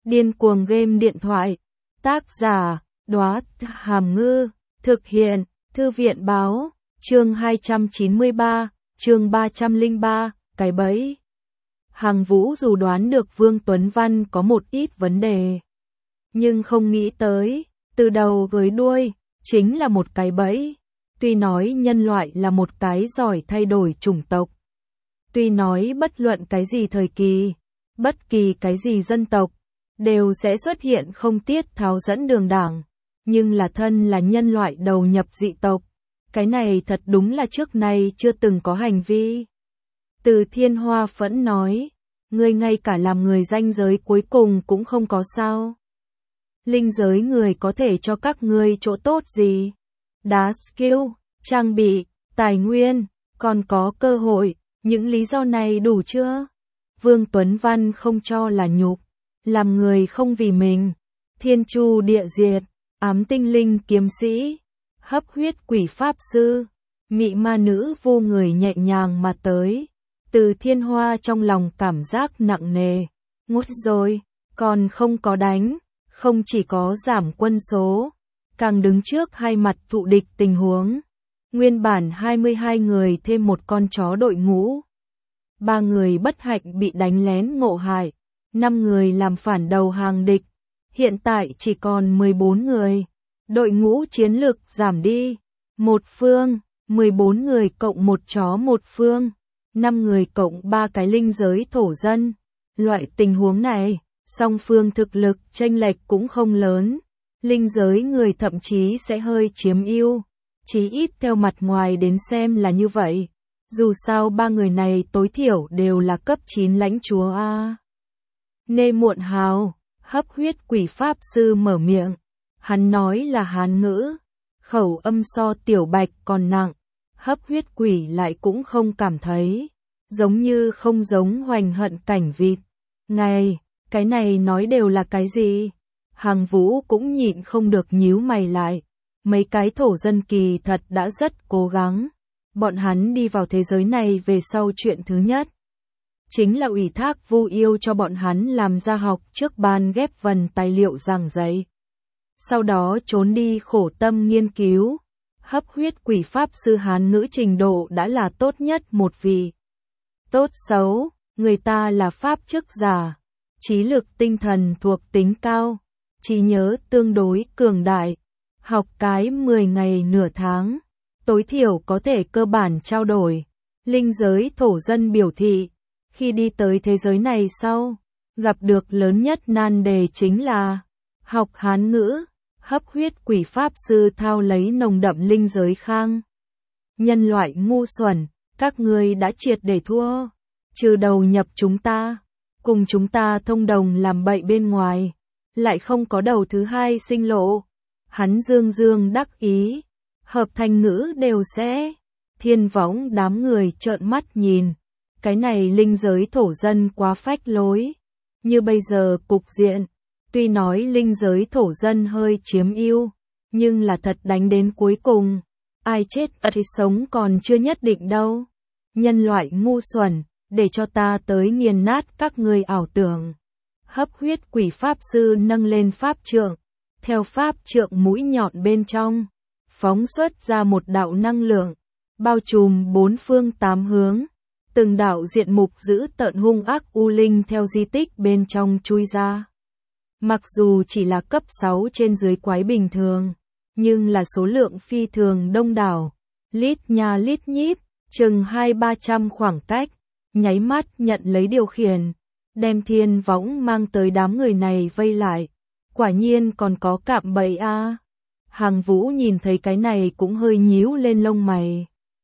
Điên cuồng game điện thoại. Tác giả, Đóa Hàm Ngư. Thực hiện, Thư viện báo. Chương 293, chương 303, cái bẫy. Hằng Vũ dù đoán được Vương Tuấn Văn có một ít vấn đề, nhưng không nghĩ tới, từ đầu với đuôi, chính là một cái bẫy. Tuy nói nhân loại là một cái giỏi thay đổi chủng tộc, tuy nói bất luận cái gì thời kỳ, bất kỳ cái gì dân tộc, đều sẽ xuất hiện không tiết tháo dẫn đường đảng, nhưng là thân là nhân loại đầu nhập dị tộc. Cái này thật đúng là trước nay chưa từng có hành vi. Từ Thiên Hoa Phẫn nói, ngươi ngay cả làm người ranh giới cuối cùng cũng không có sao. Linh giới người có thể cho các ngươi chỗ tốt gì? Đá skill, trang bị, tài nguyên, còn có cơ hội, những lý do này đủ chưa? Vương Tuấn Văn không cho là nhục, làm người không vì mình. Thiên Chu địa diệt, ám tinh linh kiếm sĩ, hấp huyết quỷ pháp sư, mị ma nữ vô người nhẹ nhàng mà tới. Từ Thiên Hoa trong lòng cảm giác nặng nề, ngút rồi, còn không có đánh, không chỉ có giảm quân số, càng đứng trước hai mặt thụ địch tình huống. Nguyên bản 22 người thêm một con chó đội ngũ. 3 người bất hạnh bị đánh lén ngộ hại, 5 người làm phản đầu hàng địch, hiện tại chỉ còn 14 người. Đội ngũ chiến lực giảm đi, một phương, 14 người cộng một chó một phương, 5 người cộng 3 cái linh giới thổ dân. Loại tình huống này, song phương thực lực chênh lệch cũng không lớn, linh giới người thậm chí sẽ hơi chiếm ưu, chí ít theo mặt ngoài đến xem là như vậy. Dù sao 3 người này tối thiểu đều là cấp 9 lãnh chúa a. Nê Muộn Hào, hấp huyết quỷ pháp sư mở miệng. Hắn nói là Hán ngữ, khẩu âm so Tiểu Bạch còn nặng, hấp huyết quỷ lại cũng không cảm thấy, giống như không giống Hoành Hận Cảnh vịt. Ngày, cái này nói đều là cái gì? Hằng Vũ cũng nhịn không được nhíu mày lại, mấy cái thổ dân kỳ thật đã rất cố gắng. Bọn hắn đi vào thế giới này về sau chuyện thứ nhất chính là ủy thác Vu Yêu cho bọn hắn làm ra học trước ban ghép vần tài liệu giảng dạy. Sau đó trốn đi khổ tâm nghiên cứu. Hấp huyết quỷ pháp sư Hán ngữ trình độ đã là tốt nhất một vị. Tốt xấu, người ta là pháp chức giả, trí lực tinh thần thuộc tính cao, trí nhớ tương đối cường đại, học cái 10 ngày nửa tháng, tối thiểu có thể cơ bản trao đổi. Linh giới thổ dân biểu thị, khi đi tới thế giới này sau, gặp được lớn nhất nan đề chính là học Hán ngữ. Hấp huyết quỷ pháp sư thao lấy nồng đậm linh giới khang. Nhân loại ngu xuẩn, các ngươi đã triệt để thua, trừ đầu nhập chúng ta, cùng chúng ta thông đồng làm bậy bên ngoài, lại không có đầu thứ hai sinh lộ. Hắn dương dương đắc ý, hợp thành ngữ đều sẽ. Thiên Võng đám người trợn mắt nhìn, cái này linh giới thổ dân quá phách lối. Như bây giờ cục diện, tuy nói linh giới thổ dân hơi chiếm ưu, nhưng là thật đánh đến cuối cùng, ai chết ai sống còn chưa nhất định đâu. Nhân loại ngu xuẩn, để cho ta tới nghiền nát các ngươi ảo tưởng. Hấp huyết quỷ pháp sư nâng lên pháp trượng, theo pháp trượng mũi nhọn bên trong, phóng xuất ra một đạo năng lượng, bao trùm bốn phương tám hướng. Từng đạo diện mục dữ tợn hung ác u linh theo di tích bên trong chui ra. Mặc dù chỉ là cấp 6 trên dưới quái bình thường, nhưng là số lượng phi thường đông đảo, lít nha lít nhít, chừng 200-300 khoảng cách, nháy mắt nhận lấy điều khiển, đem Thiên Võng mang tới đám người này vây lại. Quả nhiên còn có cạm bẫy a. Hằng Vũ nhìn thấy cái này cũng hơi nhíu lên lông mày.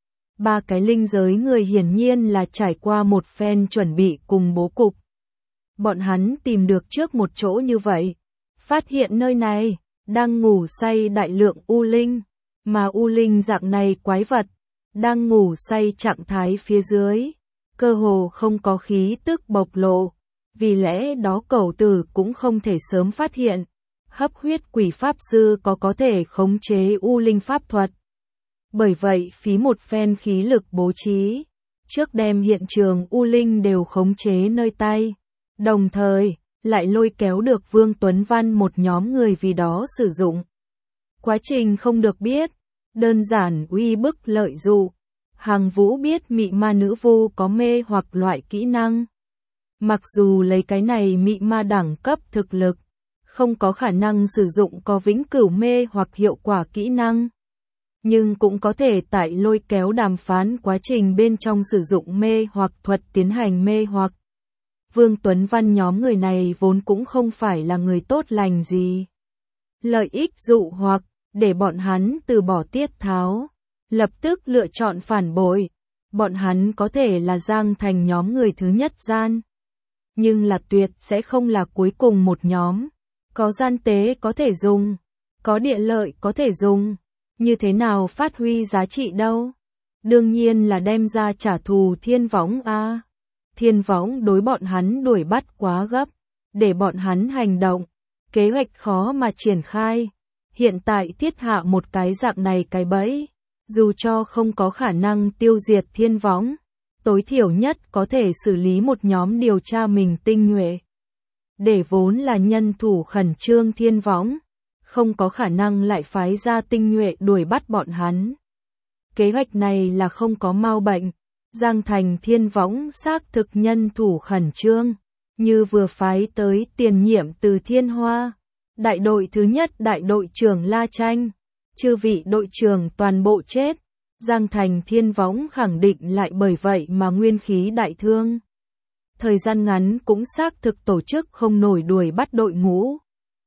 3 cái linh giới người hiển nhiên là trải qua một phen chuẩn bị cùng bố cục. Bọn hắn tìm được trước một chỗ như vậy, phát hiện nơi này đang ngủ say đại lượng u linh, mà u linh dạng này quái vật đang ngủ say trạng thái phía dưới, cơ hồ không có khí tức bộc lộ, vì lẽ đó cẩu tử cũng không thể sớm phát hiện. Hấp huyết quỷ pháp sư có thể khống chế u linh pháp thuật. Bởi vậy phí một phen khí lực bố trí, trước đem hiện trường u linh đều khống chế nơi tay. Đồng thời, lại lôi kéo được Vương Tuấn Văn một nhóm người vì đó sử dụng. Quá trình không được biết, đơn giản uy bức lợi dụ. Hàng Vũ biết mị ma nữ vu có mê hoặc loại kỹ năng. Mặc dù lấy cái này mị ma đẳng cấp thực lực, không có khả năng sử dụng có vĩnh cửu mê hoặc hiệu quả kỹ năng. Nhưng cũng có thể tại lôi kéo đàm phán quá trình bên trong sử dụng mê hoặc thuật tiến hành mê hoặc. Vương Tuấn Văn nhóm người này vốn cũng không phải là người tốt lành gì. Lợi ích dụ hoặc, để bọn hắn từ bỏ tiết tháo, lập tức lựa chọn phản bội. Bọn hắn có thể là Giang Thành nhóm người thứ nhất gian. Nhưng là tuyệt sẽ không là cuối cùng một nhóm. Có gian tế có thể dùng, có địa lợi có thể dùng. Như thế nào phát huy giá trị đâu? Đương nhiên là đem ra trả thù Thiên Võng a. Thiên Võng đối bọn hắn đuổi bắt quá gấp, để bọn hắn hành động, kế hoạch khó mà triển khai. Hiện tại thiết hạ một cái dạng này cái bẫy, dù cho không có khả năng tiêu diệt Thiên Võng, tối thiểu nhất có thể xử lý một nhóm điều tra mình tinh nhuệ. Để vốn là nhân thủ khẩn trương Thiên Võng, không có khả năng lại phái ra tinh nhuệ đuổi bắt bọn hắn. Kế hoạch này là không có mau bệnh. Giang Thành Thiên Võng xác thực nhân thủ khẩn trương, như vừa phái tới tiền nhiệm từ Thiên Hoa, đại đội thứ nhất đại đội trưởng La Tranh, chư vị đội trưởng toàn bộ chết, Giang Thành Thiên Võng khẳng định lại bởi vậy mà nguyên khí đại thương. Thời gian ngắn cũng xác thực tổ chức không nổi đuổi bắt đội ngũ.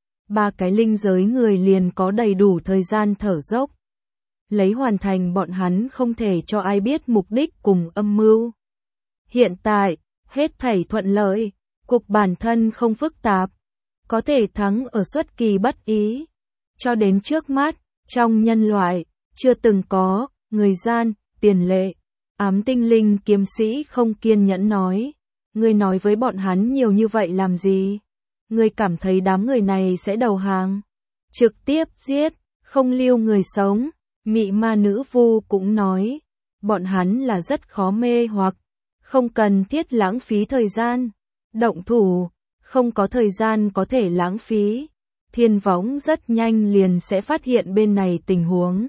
3 cái linh giới người liền có đầy đủ thời gian thở dốc. Lấy hoàn thành bọn hắn không thể cho ai biết mục đích cùng âm mưu. Hiện tại, hết thảy thuận lợi, cục bản thân không phức tạp, có thể thắng ở xuất kỳ bất ý. Cho đến trước mắt, trong nhân loại, chưa từng có, người gian, tiền lệ. Ám tinh linh kiếm sĩ không kiên nhẫn nói. Ngươi nói với bọn hắn nhiều như vậy làm gì? Ngươi cảm thấy đám người này sẽ đầu hàng? Trực tiếp giết, không lưu người sống. Mị ma nữ vu cũng nói, bọn hắn là rất khó mê hoặc, không cần thiết lãng phí thời gian. Động thủ, không có thời gian có thể lãng phí. Thiên Võng rất nhanh liền sẽ phát hiện bên này tình huống.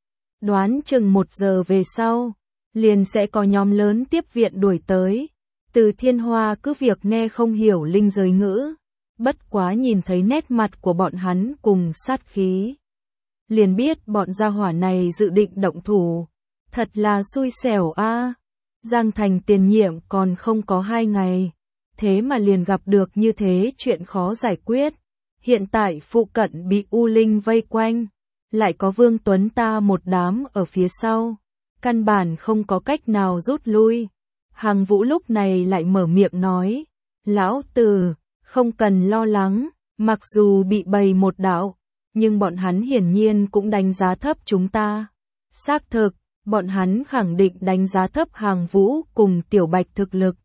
Đoán chừng 1 giờ về sau, liền sẽ có nhóm lớn tiếp viện đuổi tới. Từ Thiên Hoa cứ việc nghe không hiểu linh giới ngữ, bất quá nhìn thấy nét mặt của bọn hắn cùng sát khí. Liền biết bọn gia hỏa này dự định động thủ. Thật là xui xẻo a. Giang Thành tiền nhiệm còn không có 2 ngày. Thế mà liền gặp được như thế chuyện khó giải quyết. Hiện tại phụ cận bị U Linh vây quanh. Lại có Vương Tuấn ta một đám ở phía sau. Căn bản không có cách nào rút lui. Hàng Vũ lúc này lại mở miệng nói. Lão Tử, không cần lo lắng. Mặc dù bị bầy một đạo, nhưng bọn hắn hiển nhiên cũng đánh giá thấp chúng ta. Xác thực, bọn hắn khẳng định đánh giá thấp Hàng Vũ cùng Tiểu Bạch thực lực.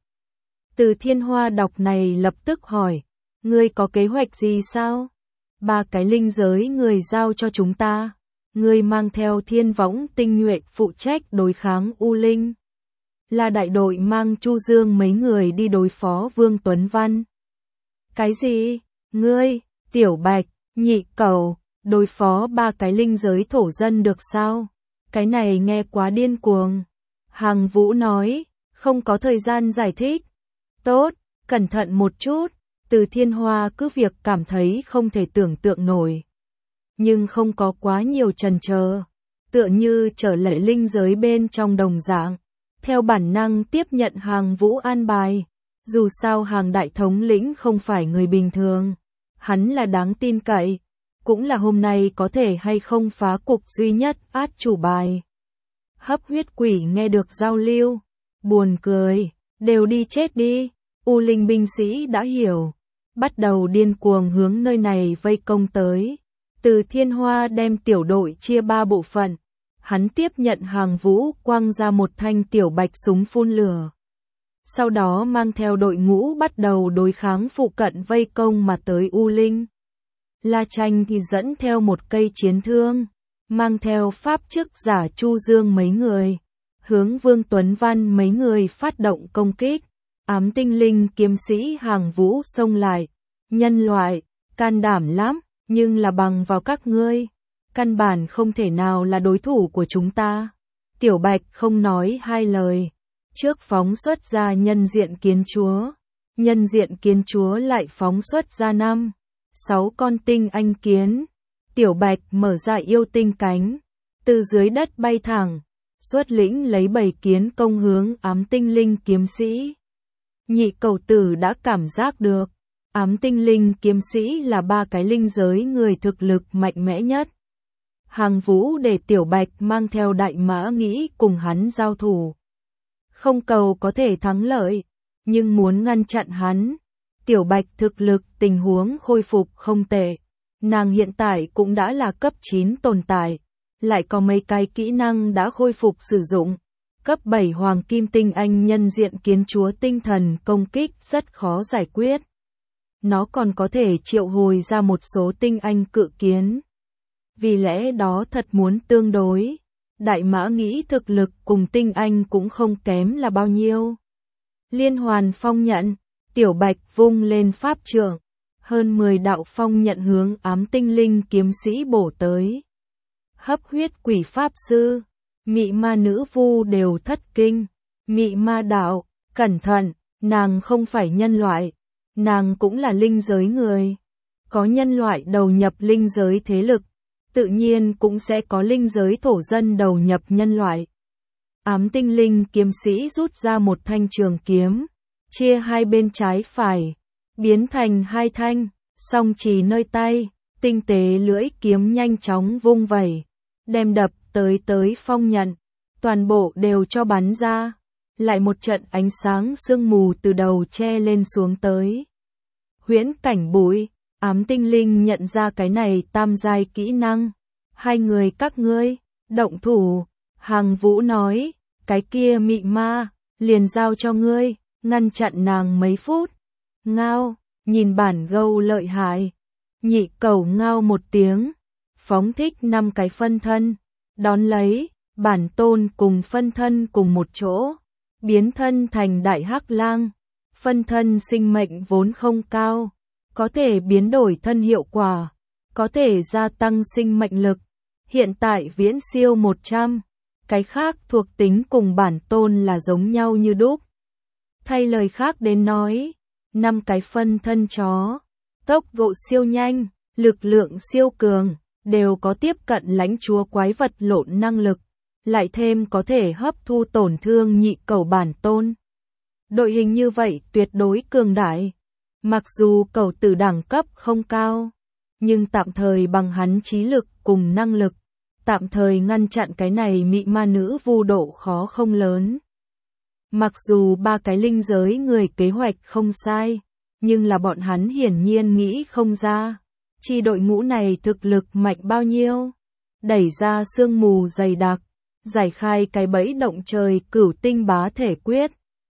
Từ Thiên Hoa đọc này lập tức hỏi, ngươi có kế hoạch gì sao? 3 cái linh giới người giao cho chúng ta. Ngươi mang theo Thiên Võng tinh nhuệ phụ trách đối kháng U Linh. Là đại đội mang Chu Dương mấy người đi đối phó Vương Tuấn Văn. Cái gì? Ngươi, Tiểu Bạch, Nhị Cẩu, đối phó 3 cái linh giới thổ dân được sao? Cái này nghe quá điên cuồng. Hàng Vũ nói, không có thời gian giải thích. Tốt, cẩn thận một chút. Từ Thiên Hoa cứ việc cảm thấy không thể tưởng tượng nổi. Nhưng không có quá nhiều chần chờ. Tựa như trở lại linh giới bên trong đồng dạng. Theo bản năng tiếp nhận Hàng Vũ an bài. Dù sao Hàng đại thống lĩnh không phải người bình thường. Hắn là đáng tin cậy. Cũng là hôm nay có thể hay không phá cục duy nhất át chủ bài. Hấp huyết quỷ nghe được giao lưu. Buồn cười. Đều đi chết đi. U Linh binh sĩ đã hiểu. Bắt đầu điên cuồng hướng nơi này vây công tới. Từ Thiên Hoa đem tiểu đội chia 3 bộ phận. Hắn tiếp nhận Hàng Vũ quăng ra một thanh tiểu bạch súng phun lửa. Sau đó mang theo đội ngũ bắt đầu đối kháng phụ cận vây công mà tới U Linh. La Tranh thì dẫn theo một cây chiến thương, mang theo pháp chức giả Chu Dương mấy người, hướng Vương Tuấn Văn mấy người phát động công kích. Ám tinh linh kiếm sĩ Hàng Vũ xông lại, Nhân loại, can đảm lắm, nhưng là bằng vào các ngươi. Căn bản không thể nào là đối thủ của chúng ta. Tiểu Bạch không nói hai lời. Trước phóng xuất ra nhân diện kiến chúa. Nhân diện kiến chúa lại phóng xuất ra 6 con tinh anh kiến. Tiểu Bạch mở ra yêu tinh cánh. Từ dưới đất bay thẳng. Xuất lĩnh lấy 7 kiến công hướng ám tinh linh kiếm sĩ. Nhị cầu tử đã cảm giác được. Ám tinh linh kiếm sĩ là 3 cái linh giới người thực lực mạnh mẽ nhất. Hàng Vũ để Tiểu Bạch mang theo Đại Mã Nghĩ cùng hắn giao thủ. Không cầu có thể thắng lợi, nhưng muốn ngăn chặn hắn. Tiểu Bạch thực lực tình huống khôi phục không tệ. Nàng hiện tại cũng đã là cấp 9 tồn tại. Lại có mấy cái kỹ năng đã khôi phục sử dụng. Cấp 7 Hoàng Kim Tinh Anh nhân diện kiến chúa tinh thần công kích rất khó giải quyết. Nó còn có thể triệu hồi ra một số tinh anh cự kiến. Vì lẽ đó thật muốn tương đối. Đại Mã Nghĩ thực lực cùng tinh anh cũng không kém là bao nhiêu. Liên hoàn phong nhận, Tiểu Bạch vung lên pháp trượng. Hơn 10 đạo phong nhận hướng ám tinh linh kiếm sĩ bổ tới. Hấp huyết quỷ pháp sư, mị ma nữ vu đều thất kinh. Mị ma đạo, cẩn thận, nàng không phải nhân loại. Nàng cũng là linh giới người. Có nhân loại đầu nhập linh giới thế lực. Tự nhiên cũng sẽ có linh giới thổ dân đầu nhập nhân loại. Ám tinh linh kiếm sĩ rút ra một thanh trường kiếm. Chia hai bên trái phải. Biến thành 2 thanh. Song chì nơi tay. Tinh tế lưỡi kiếm nhanh chóng vung vẩy. Đem đập tới phong nhận. Toàn bộ đều cho bắn ra. Lại một trận ánh sáng sương mù từ đầu che lên xuống tới. Huyễn cảnh bụi. Ám tinh linh nhận ra cái này tam giai kỹ năng. 2 người các ngươi, động thủ. Hàng Vũ nói, cái kia mị ma, liền giao cho ngươi, ngăn chặn nàng mấy phút. Ngao, nhìn bản gâu lợi hại. Nhị cầu ngao một tiếng, phóng thích 5 cái phân thân. Đón lấy, bản tôn cùng phân thân cùng một chỗ. Biến thân thành đại hắc lang. Phân thân sinh mệnh vốn không cao. Có thể biến đổi thân hiệu quả, có thể gia tăng sinh mệnh lực, hiện tại viễn siêu 100, cái khác thuộc tính cùng bản tôn là giống nhau như đúc. Thay lời khác đến nói, 5 cái phân thân chó, tốc độ siêu nhanh, lực lượng siêu cường, đều có tiếp cận lãnh chúa quái vật lộn năng lực, lại thêm có thể hấp thu tổn thương nhị cầu bản tôn. Đội hình như vậy tuyệt đối cường đại. Mặc dù cầu tử đẳng cấp không cao, nhưng tạm thời bằng hắn trí lực cùng năng lực, tạm thời ngăn chặn cái này mị ma nữ vu độ khó không lớn. Mặc dù 3 cái linh giới người kế hoạch không sai, nhưng là bọn hắn hiển nhiên nghĩ không ra. Chi đội ngũ này thực lực mạnh bao nhiêu? Đẩy ra sương mù dày đặc, giải khai cái bẫy động trời cửu tinh bá thể quyết.